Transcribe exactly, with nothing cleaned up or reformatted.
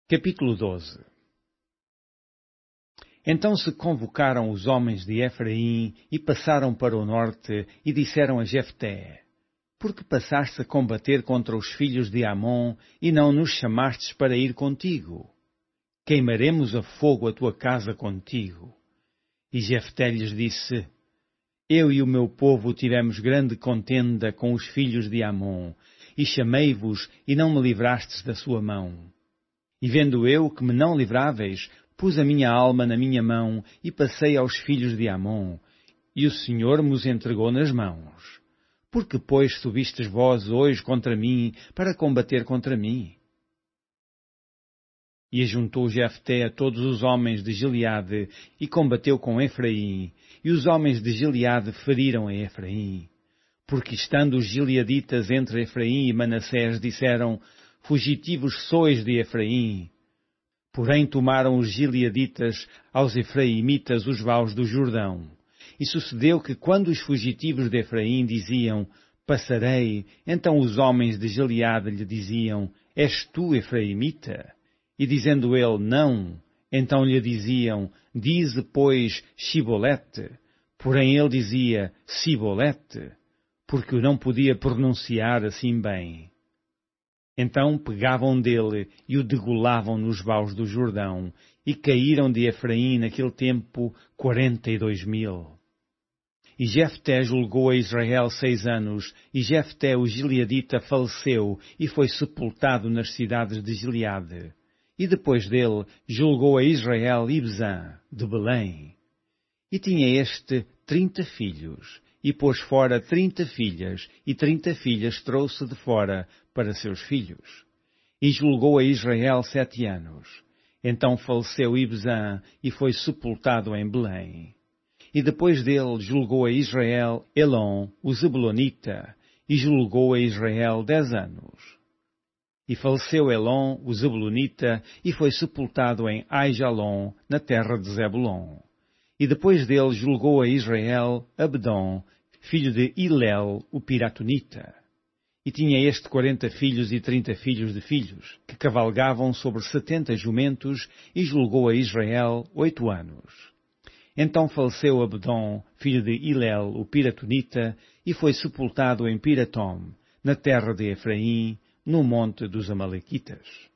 Capítulo doze. Então se convocaram os homens de Efraim e passaram para o norte e disseram a Jefté: Por que passaste a combater contra os filhos de Amon e não nos chamastes para ir contigo? Queimaremos a fogo a tua casa contigo. E Jefté lhes disse: Eu e o meu povo tivemos grande contenda com os filhos de Amon, e chamei-vos e não me livrastes da sua mão. E vendo eu que me não livráveis, pus a minha alma na minha mão e passei aos filhos de Amon, e o Senhor me entregou nas mãos. Por que, pois, subistes vós hoje contra mim para combater contra mim? E ajuntou Jefté a todos os homens de Gileade e combateu com Efraim, e os homens de Gileade feriram a Efraim. Porque estando os gileaditas entre Efraim e Manassés, disseram: Fugitivos sois de Efraim. Porém tomaram os gileaditas aos efraimitas os vales do Jordão. E sucedeu que quando os fugitivos de Efraim diziam: Passarei, então os homens de Gileade lhe diziam: És tu efraimita? E dizendo ele: Não, então lhe diziam: Dize, pois, Shibolete. Porém ele dizia: Sibolete, porque o não podia pronunciar assim bem. Então pegavam dele e o degolavam nos vales do Jordão, e caíram de Efraim naquele tempo quarenta e dois mil. E Jefté julgou a Israel seis anos, e Jefté o gileadita faleceu e foi sepultado nas cidades de Gileade. E depois dele julgou a Israel Ibzan, de Belém. E tinha este trinta filhos, e pôs fora trinta filhas, e trinta filhas trouxe de fora para seus filhos. E julgou a Israel sete anos. Então faleceu Ibzan e foi sepultado em Belém. E depois dele julgou a Israel Elon, o Zebulonita, e julgou a Israel dez anos. E faleceu Elon, o Zebulonita, e foi sepultado em Aijalon, na terra de Zebulon. E depois dele julgou a Israel Abdon, filho de Hilel, o Piratonita. E tinha este quarenta filhos e trinta filhos de filhos, que cavalgavam sobre setenta jumentos, e julgou a Israel oito anos. Então faleceu Abdon, filho de Hilel, o Piratonita, e foi sepultado em Piratom, na terra de Efraim, no monte dos Amalequitas.